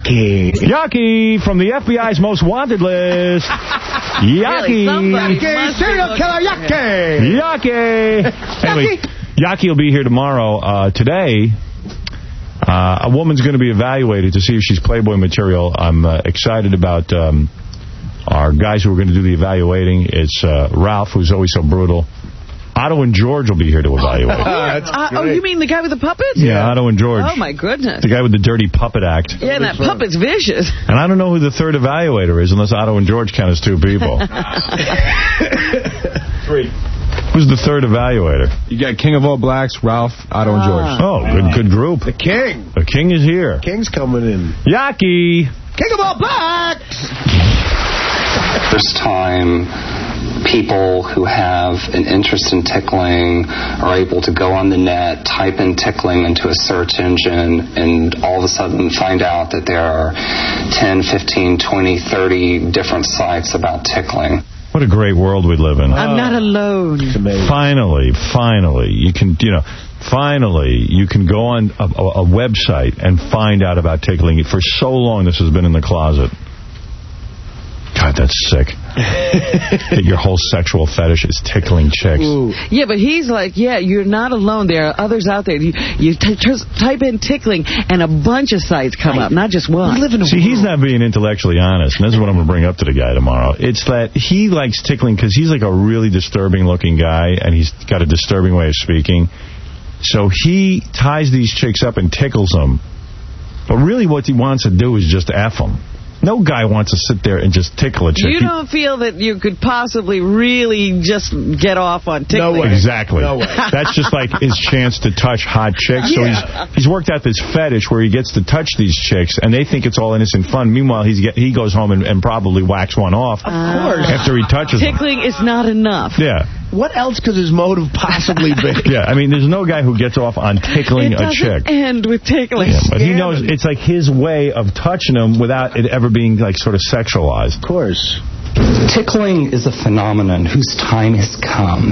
Yaki. Yaki from the FBI's most wanted list. Yaki. Yaki. Serial killer Yaki. Yaki. Anyway, Yaki will be here tomorrow. Today, a woman's going to be evaluated to see if she's Playboy material. I'm excited about our guys who are going to do the evaluating. It's Ralph, who's always so brutal. Otto and George will be here to evaluate. You mean the guy with the puppets? Yeah, Otto and George. Oh, my goodness. The guy with the dirty puppet act. Yeah, and that puppet's vicious. And I don't know who the third evaluator is, unless Otto and George count as two people. Three. Who's the third evaluator? You got King of All Blacks, Ralph, Otto, and George. Oh, good group. The king. The king is here. King's coming in. Yaki. King of All Blacks. First time people who have an interest in tickling are able to go on the net, type in tickling into a search engine, and all of a sudden find out that there are 10, 15, 20, 30 different sites about tickling. What a great world we live in. I'm not alone. Finally, you can, finally, you can go on a website and find out about tickling. For so long, this has been in the closet. God, that's sick. That your whole sexual fetish is tickling chicks. Ooh. Yeah, but he's like, you're not alone. There are others out there. You type in tickling, and a bunch of sites come up, not just one. See, he's not being intellectually honest, and this is what I'm going to bring up to the guy tomorrow. It's that he likes tickling because he's like a really disturbing-looking guy, and he's got a disturbing way of speaking. So he ties these chicks up and tickles them. But really what he wants to do is just F them. No guy wants to sit there and just tickle a chick. You don't feel that you could possibly really just get off on tickling? No way. Exactly. No way. That's just like his chance to touch hot chicks. So he's worked out this fetish where he gets to touch these chicks, and they think it's all innocent fun. Meanwhile, he goes home and probably whacks one off. Of course. After he touches them. Tickling is not enough. Yeah. What else could his motive possibly be? Yeah, I mean, there's no guy who gets off on tickling a chick. It doesn't end with tickling. Yeah, but he knows it's like his way of touching them without it ever being like sort of sexualized. Of course. Tickling is a phenomenon whose time has come.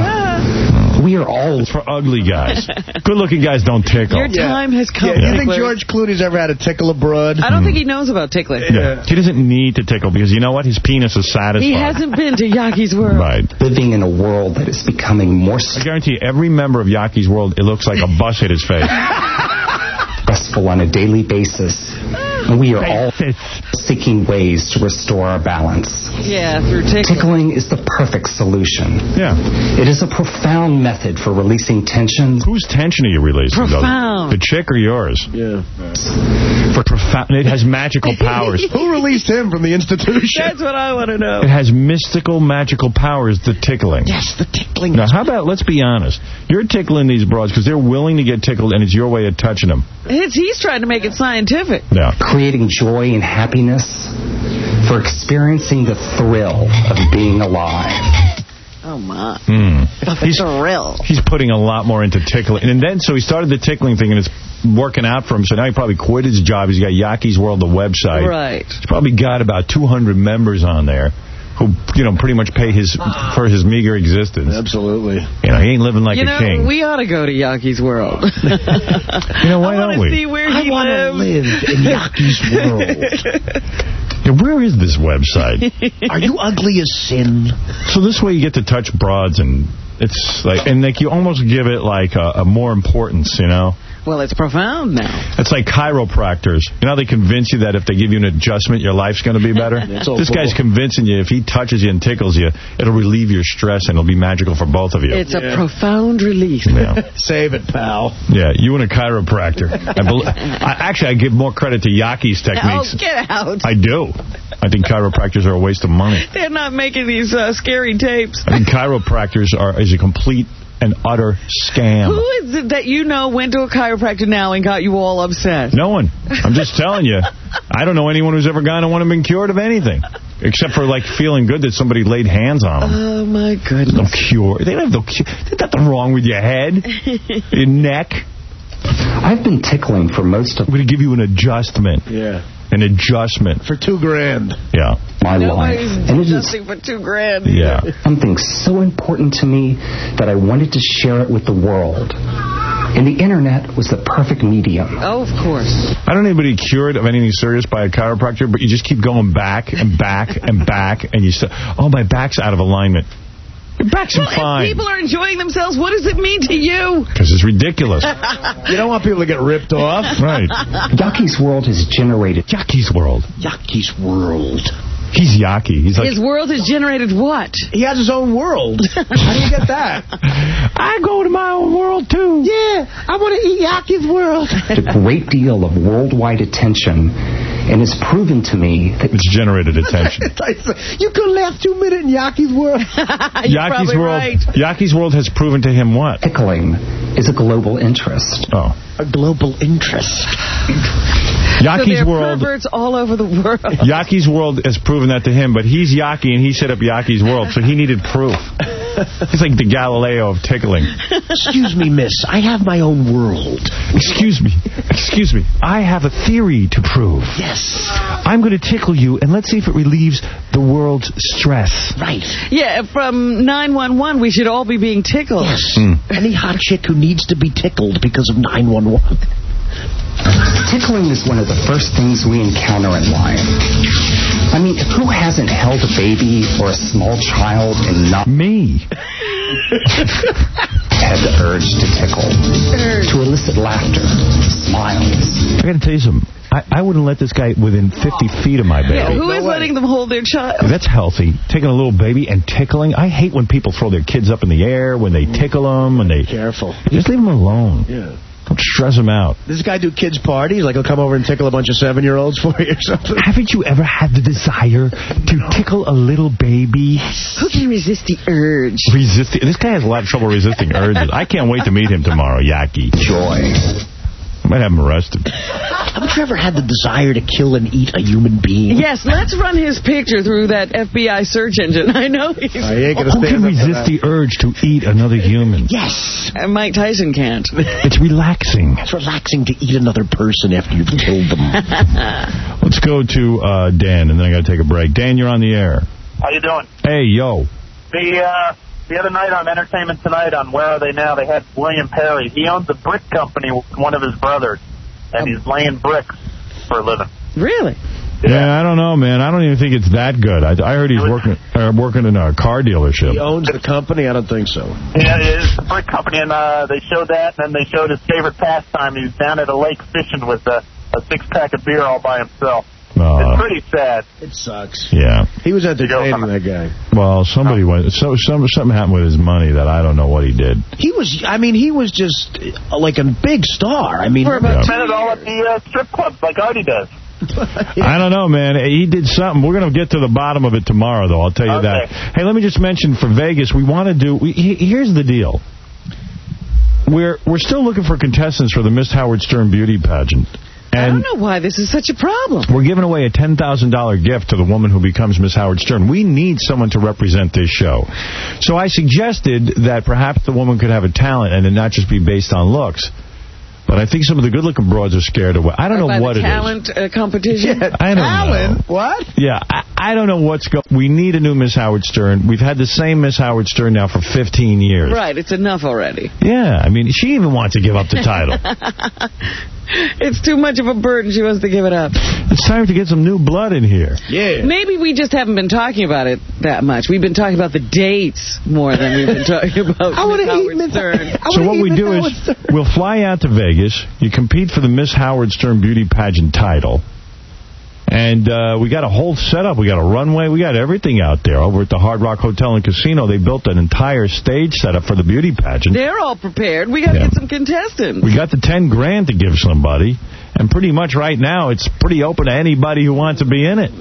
We are all... It's for ugly guys. Good-looking guys don't tickle. Your time has come. Do you think George Clooney's ever had a tickle abroad? I don't think he knows about tickling. Yeah. He doesn't need to tickle because you know what? His penis is satisfied. He hasn't been to Yaki's world. Right. Living in a world that is becoming more... I guarantee you, every member of Yaki's world, it looks like a bus hit his face. ...stressful on a daily basis. And we are all seeking ways to restore our balance. Yeah, through tickling. Tickling is the perfect solution. Yeah. It is a profound method for releasing tension. Whose tension are you releasing? Profound. The chick or yours? Yeah. For profound. It has magical powers. Who released him from the institution? That's what I want to know. It has mystical, magical powers, the tickling. Yes, the tickling. Now, how about, let's be honest. You're tickling these broads because they're willing to get tickled, and it's your way of touching them. He's trying to make it scientific. Yeah. Creating joy and happiness for experiencing the thrill of being alive. Oh, my. He's thrill. He's putting a lot more into tickling. And then, so he started the tickling thing, and it's working out for him. So now he probably quit his job. He's got Yaki's World, the website. Right. He's probably got about 200 members on there who, pretty much pay for his meager existence. Absolutely. He ain't living like a king. We ought to go to Yaki's World. Why don't we? See where I want to live in Yaki's world. Where is this website? Are you ugly as sin? So this way you get to touch broads, and it's like, you almost give it like a more importance, Well, it's profound now. It's like chiropractors. They convince you that if they give you an adjustment, your life's going to be better? This guy's convincing you if he touches you and tickles you, it'll relieve your stress and it'll be magical for both of you. It's a profound release. Yeah. Save it, pal. Yeah, you and a chiropractor. Actually, I give more credit to Yaki's techniques. Oh, get out. I do. I think chiropractors are a waste of money. They're not making these scary tapes. I think chiropractors is a complete and utter scam. Who is it that went to a chiropractor now and got you all upset? No one. I'm just telling you. I don't know anyone who's ever gone and been cured of anything. Except for, feeling good that somebody laid hands on them. Oh, my goodness. No cure. They don't have no cure. There's nothing wrong with your head, your neck. I've been tickling for most of... We're going to give you an adjustment. Yeah. An adjustment. For $2,000. Yeah. My life. And it is nothing for $2,000. Yeah. Something so important to me that I wanted to share it with the world. And the internet was the perfect medium. Oh, of course. I don't know anybody cured of anything serious by a chiropractor, but you just keep going back and back and back, and you say, oh, my back's out of alignment. Your back's fine. If people are enjoying themselves, what does it mean to you? Because it's ridiculous. You don't want people to get ripped off. Right. Yaki's World has generated... Yaki's World. Yaki's World. He's Yaki. He's like, His world has generated what? He has his own world. How do you get that? I go to my own world, too. Yeah, I want to eat Yaki's World. a great deal of worldwide attention, and it's proven to me that... It's generated attention. You could last 2 minutes in Yaki's World. Yaki's World. Right. Yaki's World has proven to him what? tickling is a global interest. Oh. A global interest. Yaki's so World. Perverts all over the world. Yaki's World has proven that to him, but he's Yaki and he set up Yaki's World, so he needed proof. He's like the Galileo of tickling. Excuse me, miss. I have my own world. Excuse me. I have a theory to prove. Yes. I'm going to tickle you, and let's see if it relieves the world's stress. Right. Yeah, from 911, we should all be being tickled. Yes. Any hot chick who needs to be tickled because of 911. Tickling is one of the first things we encounter in life. I mean, who hasn't held a baby or a small child and not Me. had the urge to tickle, to elicit laughter, smiles? I got to tell you something. I wouldn't let this guy within 50 feet of my baby. Yeah, who is letting them hold their child? That's healthy. Taking a little baby and tickling. I hate when people throw their kids up in the air, when they tickle them, when they... Careful. Just leave them alone. Yeah. Don't stress them out. Does this guy do kids' parties? Like, he'll come over and tickle a bunch of 7-year-olds for you or something? Haven't you ever had the desire to tickle a little baby? Who can resist the urge? This guy has a lot of trouble resisting urges. I can't wait to meet him tomorrow, Yaki. Joy. I might have him arrested. Haven't you ever had the desire to kill and eat a human being? Yes, let's run his picture through that FBI search engine. I know he's... He ain't gonna Who stand can up for resist that. the urge to eat another human? Yes. Mike Tyson can't. It's relaxing. It's relaxing to eat another person after you've killed them. Let's go to Dan, and then I got to take a break. Dan, you're on the air. How you doing? Hey, yo. The other night on Entertainment Tonight on Where Are They Now, they had William Perry. He owns a brick company with one of his brothers, and he's laying bricks for a living. Really? Yeah, I don't know, man. I don't even think it's that good. I heard he's working in a car dealership. He owns the company? I don't think so. Yeah, it's a brick company, and they showed that, and then they showed his favorite pastime. He was down at a lake fishing with a six-pack of beer all by himself. It's pretty sad. It sucks. Yeah. He was entertaining, that guy. Well, somebody went. Something happened with his money that I don't know what he did. He was just like a big star. I mean, Spent it all at the strip club like Artie does. I don't know, man. He did something. We're going to get to the bottom of it tomorrow, though. I'll tell you that. Hey, let me just mention for Vegas, we want to do... Here's the deal. We're still looking for contestants for the Miss Howard Stern Beauty Pageant. And I don't know why this is such a problem. We're giving away a $10,000 gift to the woman who becomes Miss Howard Stern. We need someone to represent this show. So I suggested that perhaps the woman could have a talent and it not just be based on looks. But I think some of the good-looking broads are scared away. I don't know what it is. Talent competition? Yeah, I don't know. What? Yeah, I don't know what's going on. We need a new Miss Howard Stern. We've had the same Miss Howard Stern now for 15 years. Right, it's enough already. Yeah, I mean, she even wants to give up the title. It's too much of a burden. She wants to give it up. It's time to get some new blood in here. Yeah. Maybe we just haven't been talking about it that much. We've been talking about the dates more than we've been talking about Howard Stern. So what we do is we'll fly out to Vegas. You compete for the Miss Howard Stern Beauty Pageant title. And we got a whole setup. We got a runway. We got everything out there. Over at the Hard Rock Hotel and Casino, they built an entire stage setup for the beauty pageant. They're all prepared. We got to get some contestants. We got the $10,000 to give somebody. And pretty much right now, it's pretty open to anybody who wants to be in it.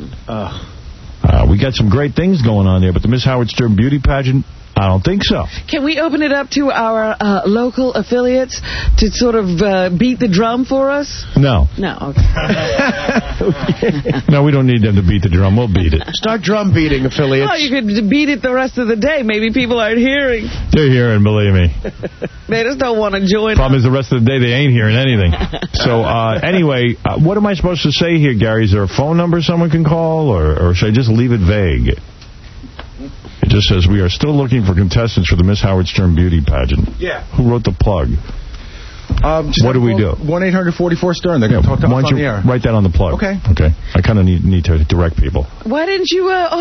We got some great things going on there. But the Miss Howard Stern Beauty Pageant, I don't think so. Can we open it up to our local affiliates to sort of beat the drum for us? No. No, okay. No, we don't need them to beat the drum. We'll beat it. Start drum beating, affiliates. Oh, you could beat it the rest of the day. Maybe people aren't hearing. They're hearing, believe me. They just don't want to join Problem is the rest of the day they ain't hearing anything. So, anyway, what am I supposed to say here, Gary? Is there a phone number someone can call, or should I just leave it vague? It just says, we are still looking for contestants for the Miss Howard Stern Beauty Pageant. Yeah. Who wrote the plug? What do we do? 1-800-44-STERN. They're going to talk to us on the air. Write that on the plug. Okay. I kind of need to direct people. Why didn't you